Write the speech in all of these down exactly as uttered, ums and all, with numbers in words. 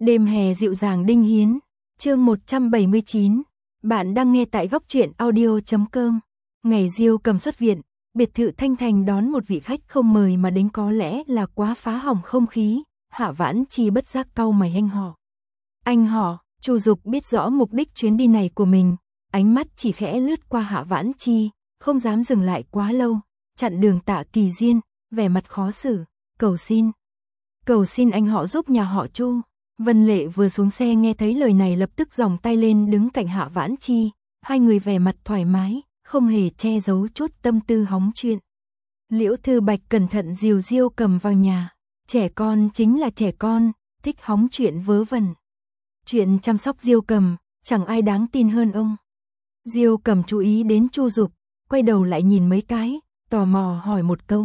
Đêm hè dịu dàng Đinh Hiến, chương một trăm bảy mươi chín. Bạn đang nghe tại góc truyện audio chấm com. Ngày Diêu Cầm xuất viện, biệt thự Thanh Thành đón một vị khách không mời mà đến có lẽ là quá phá hỏng không khí. Hạ Vãn Chi bất giác cau mày anh họ. Anh họ, Chu Dục biết rõ mục đích chuyến đi này của mình, ánh mắt chỉ khẽ lướt qua Hạ Vãn Chi, không dám dừng lại quá lâu, chặn đường Tạ Kỳ Diên, vẻ mặt khó xử, cầu xin. Cầu xin anh họ giúp nhà họ Chu. Vân Lệ vừa xuống xe nghe thấy lời này lập tức giòng tay lên đứng cạnh Hạ Vãn Chi, hai người vẻ mặt thoải mái, không hề che giấu chút tâm tư hóng chuyện. Liễu Thư Bạch cẩn thận dìu Diêu Cầm vào nhà, trẻ con chính là trẻ con, thích hóng chuyện vớ vẩn. Chuyện chăm sóc Diêu Cầm, chẳng ai đáng tin hơn ông. Diêu Cầm chú ý đến Chu Dục, quay đầu lại nhìn mấy cái, tò mò hỏi một câu.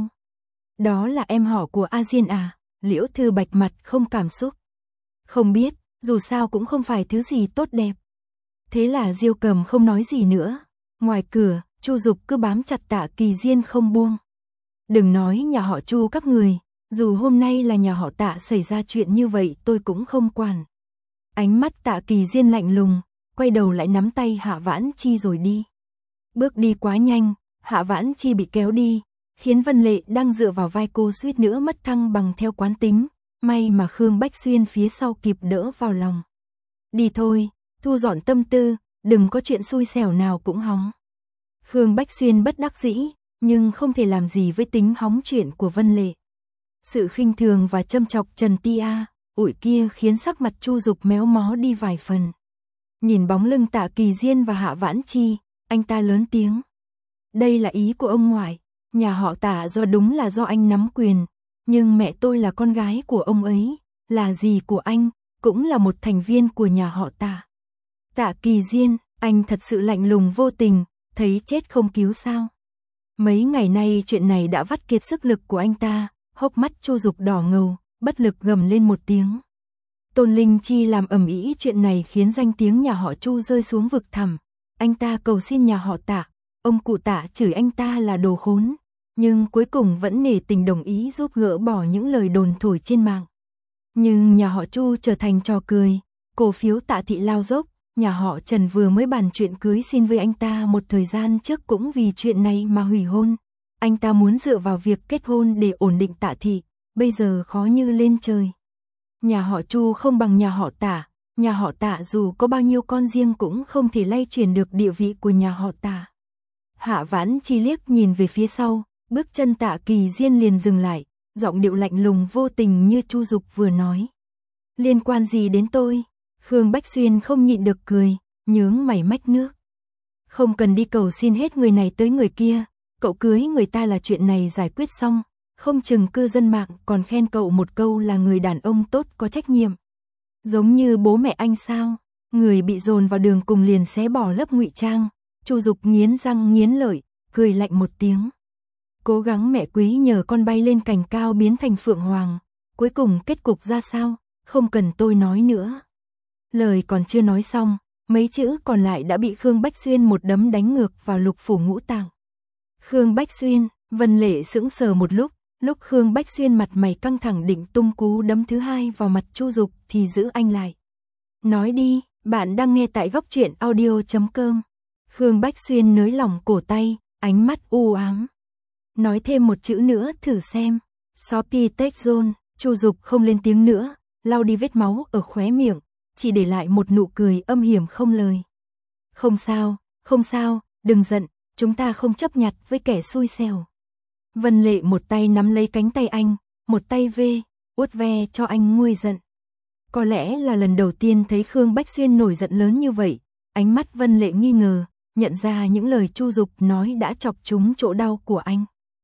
Đó là em họ của A Diên à? Liễu Thư Bạch mặt không cảm xúc. Không biết, dù sao cũng không phải thứ gì tốt đẹp. Thế là Diêu Cầm không nói gì nữa. Ngoài cửa, Chu Dục cứ bám chặt Tạ Kỳ Diên không buông. Đừng nói nhà họ Chu các người, dù hôm nay là nhà họ Tạ xảy ra chuyện như vậy tôi cũng không quản. Ánh mắt Tạ Kỳ Diên lạnh lùng, quay đầu lại nắm tay Hạ Vãn Chi rồi đi. Bước đi quá nhanh, Hạ Vãn Chi bị kéo đi, khiến Vân Lệ đang dựa vào vai cô suýt nữa mất thăng bằng theo quán tính. May mà Khương Bách Xuyên phía sau kịp đỡ vào lòng. Đi thôi, thu dọn tâm tư, đừng có chuyện xui xẻo nào cũng hóng. Khương Bách Xuyên bất đắc dĩ, nhưng không thể làm gì với tính hóng chuyện của Vân Lệ. Sự khinh thường và châm chọc Trần Tia, ủi kia khiến sắc mặt Chu Dục méo mó đi vài phần. Nhìn bóng lưng Tạ Kỳ Diên và Hạ Vãn Chi, anh ta lớn tiếng. Đây là ý của ông ngoại, nhà họ Tạ do đúng là do anh nắm quyền. Nhưng mẹ tôi là con gái của ông ấy, là dì của anh, cũng là một thành viên của nhà họ Tạ. Tạ Kỳ Diên, anh thật sự lạnh lùng vô tình, thấy chết không cứu sao. Mấy ngày nay chuyện này đã vắt kiệt sức lực của anh ta, hốc mắt Chu Dục đỏ ngầu, bất lực gầm lên một tiếng. Tôn Linh Chi làm ầm ĩ chuyện này khiến danh tiếng nhà họ Chu rơi xuống vực thẳm. Anh ta cầu xin nhà họ Tạ, ông cụ Tạ chửi anh ta là đồ khốn. Nhưng cuối cùng vẫn nể tình đồng ý giúp gỡ bỏ những lời đồn thổi trên mạng. Nhưng nhà họ Chu trở thành trò cười, cổ phiếu Tạ thị lao dốc, nhà họ Trần vừa mới bàn chuyện cưới xin với anh ta một thời gian trước cũng vì chuyện này mà hủy hôn. Anh ta muốn dựa vào việc kết hôn để ổn định Tạ thị, bây giờ khó như lên trời. Nhà họ Chu không bằng nhà họ Tạ, nhà họ Tạ dù có bao nhiêu con riêng cũng không thể lay chuyển được địa vị của nhà họ Tạ. Hạ Vãn Chi liếc nhìn về phía sau. Bước chân Tạ Kỳ Diên liền dừng lại, giọng điệu lạnh lùng vô tình như Chu Dục vừa nói. Liên quan gì đến tôi? Khương Bách Xuyên không nhịn được cười, nhướng mày mách nước. Không cần đi cầu xin hết người này tới người kia, cậu cưới người ta là chuyện này giải quyết xong, không chừng cư dân mạng còn khen cậu một câu là người đàn ông tốt có trách nhiệm. Giống như bố mẹ anh sao? Người bị dồn vào đường cùng liền xé bỏ lớp ngụy trang. Chu Dục nghiến răng nghiến lợi, cười lạnh một tiếng. Cố gắng mẹ quý nhờ con bay lên cành cao biến thành phượng hoàng, cuối cùng kết cục ra sao, không cần tôi nói nữa. Lời còn chưa nói xong, mấy chữ còn lại đã bị Khương Bách Xuyên một đấm đánh ngược vào lục phủ ngũ tạng. Khương Bách Xuyên, Vân Lệ sững sờ một lúc, lúc Khương Bách Xuyên mặt mày căng thẳng định tung cú đấm thứ hai vào mặt Chu Dục thì giữ anh lại. Nói đi, bạn đang nghe tại góc truyện audio chấm com. Khương Bách Xuyên nới lỏng cổ tay, ánh mắt u ám. Nói thêm một chữ nữa thử xem. Shopee Tech Zone, Chu Dục không lên tiếng nữa, lau đi vết máu ở khóe miệng, chỉ để lại một nụ cười âm hiểm không lời. Không sao, không sao, đừng giận, chúng ta không chấp nhặt với kẻ xui xẻo. Vân Lệ một tay nắm lấy cánh tay anh, một tay vê, uốt ve cho anh nguôi giận. Có lẽ là lần đầu tiên thấy Khương Bách Xuyên nổi giận lớn như vậy, ánh mắt Vân Lệ nghi ngờ, nhận ra những lời Chu Dục nói đã chọc trúng chỗ đau của anh.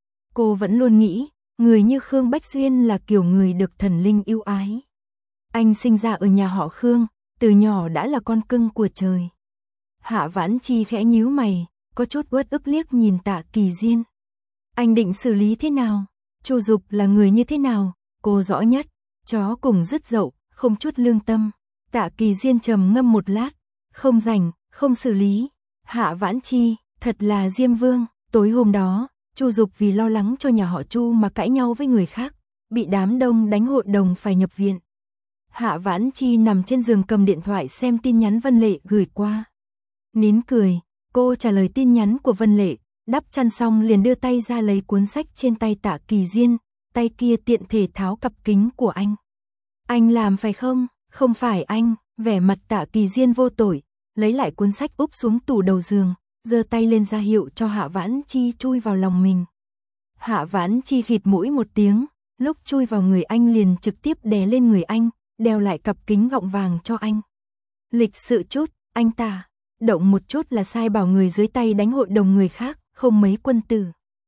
Cô vẫn luôn nghĩ, người như Khương Bách Xuyên là kiểu người được thần linh yêu ái. Anh sinh ra ở nhà họ Khương, từ nhỏ đã là con cưng của trời. Hạ Vãn Chi khẽ nhíu mày, có chút uất ức liếc nhìn Tạ Kỳ Diên. Anh định xử lý thế nào? Chu Dục là người như thế nào? Cô rõ nhất, chó cùng dứt dậu, không chút lương tâm. Tạ Kỳ Diên trầm ngâm một lát, không rảnh, không xử lý. Hạ Vãn Chi, thật là Diêm Vương, tối hôm đó. Chu Dục vì lo lắng cho nhà họ Chu mà cãi nhau với người khác, bị đám đông đánh hội đồng phải nhập viện. Hạ Vãn Chi nằm trên giường cầm điện thoại xem tin nhắn Vân Lệ gửi qua. Nín cười, cô trả lời tin nhắn của Vân Lệ, đắp chăn xong liền đưa tay ra lấy cuốn sách trên tay Tạ Kỳ Diên, tay kia tiện thể tháo cặp kính của anh. Anh làm phải không? Không phải anh, vẻ mặt Tạ Kỳ Diên vô tội, lấy lại cuốn sách úp xuống tủ đầu giường, giơ tay lên ra hiệu cho Hạ Vãn Chi chui vào lòng mình. Hạ Vãn Chi khịt mũi một tiếng, lúc chui vào người anh liền trực tiếp đè lên người anh, đeo lại cặp kính gọng vàng cho anh. Lịch sự chút, anh ta, động một chút là sai bảo người dưới tay đánh hội đồng người khác, không mấy quân tử.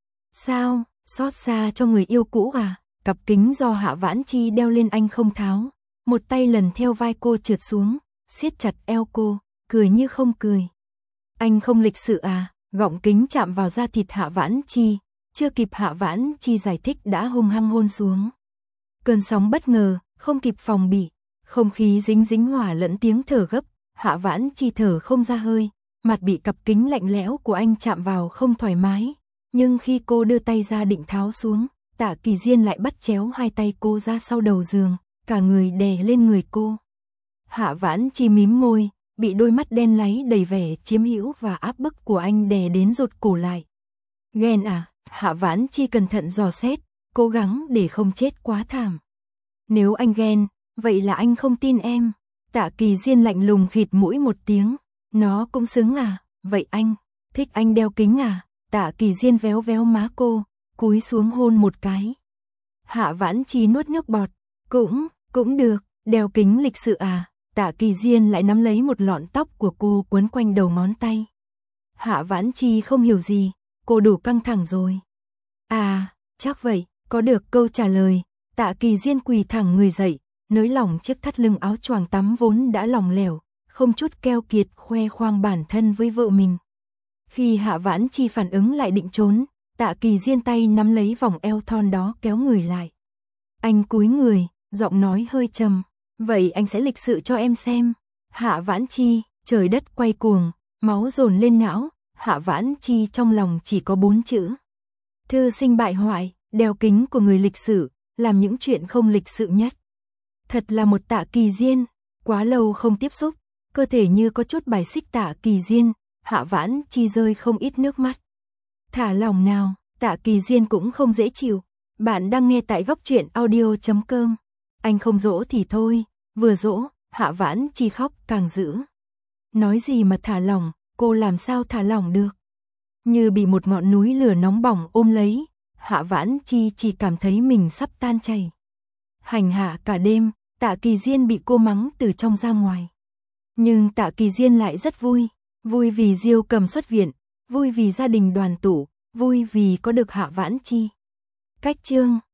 Sao, xót xa cho người yêu cũ à? Cặp kính do Hạ Vãn Chi đeo lên anh không tháo, một tay lần theo vai cô trượt xuống, siết chặt eo cô, cười như không cười. Anh không lịch sự à? Gọng kính chạm vào da thịt Hạ Vãn Chi, chưa kịp Hạ Vãn Chi giải thích đã hung hăng hôn xuống. Cơn sóng bất ngờ, không kịp phòng bị, không khí dính dính hỏa lẫn tiếng thở gấp, Hạ Vãn Chi thở không ra hơi, mặt bị cặp kính lạnh lẽo của anh chạm vào không thoải mái, nhưng khi cô đưa tay ra định tháo xuống, Tạ Kỳ Diên lại bắt chéo hai tay cô ra sau đầu giường, cả người đè lên người cô. Hạ Vãn Chi mím môi, bị đôi mắt đen láy đầy vẻ chiếm hữu và áp bức của anh đè đến rụt cổ lại. Ghen à? Hạ Vãn Chi cẩn thận dò xét, cố gắng để không chết quá thảm. Nếu anh ghen, vậy là anh không tin em. Tạ Kỳ Diên lạnh lùng khịt mũi một tiếng, nó cũng xứng à? Vậy anh, thích anh đeo kính à? Tạ Kỳ Diên véo véo má cô, cúi xuống hôn một cái. Hạ Vãn Chi nuốt nước bọt, cũng, cũng được, đeo kính lịch sự à? Tạ Kỳ Diên lại nắm lấy một lọn tóc của cô quấn quanh đầu ngón tay. Hạ Vãn Chi không hiểu gì, cô đủ căng thẳng rồi. À, chắc vậy, có được câu trả lời. Tạ Kỳ Diên quỳ thẳng người dậy, nới lỏng chiếc thắt lưng áo choàng tắm vốn đã lỏng lẻo, không chút keo kiệt khoe khoang bản thân với vợ mình. Khi Hạ Vãn Chi phản ứng lại định trốn, Tạ Kỳ Diên tay nắm lấy vòng eo thon đó kéo người lại. Anh cúi người, giọng nói hơi trầm, vậy anh sẽ lịch sự cho em xem. Hạ Vãn Chi, trời đất quay cuồng, máu dồn lên não, Hạ Vãn Chi trong lòng chỉ có bốn chữ. Thư sinh bại hoại, đeo kính của người lịch sự, làm những chuyện không lịch sự nhất. Thật là một Tạ Kỳ Diên, quá lâu không tiếp xúc, cơ thể như có chút bài xích Tạ Kỳ Diên, Hạ Vãn Chi rơi không ít nước mắt. Thả lòng nào, Tạ Kỳ Diên cũng không dễ chịu. Bạn đang nghe tại góc truyện audio chấm com. Anh không dỗ thì thôi, vừa dỗ, Hạ Vãn Chi khóc càng dữ. Nói gì mà thả lỏng, cô làm sao thả lỏng được? Như bị một ngọn núi lửa nóng bỏng ôm lấy, Hạ Vãn Chi chỉ cảm thấy mình sắp tan chảy. Hành hạ cả đêm, Tạ Kỳ Diên bị cô mắng từ trong ra ngoài. Nhưng Tạ Kỳ Diên lại rất vui, vui vì Diêu Cầm xuất viện, vui vì gia đình đoàn tụ, vui vì có được Hạ Vãn Chi. Cách chương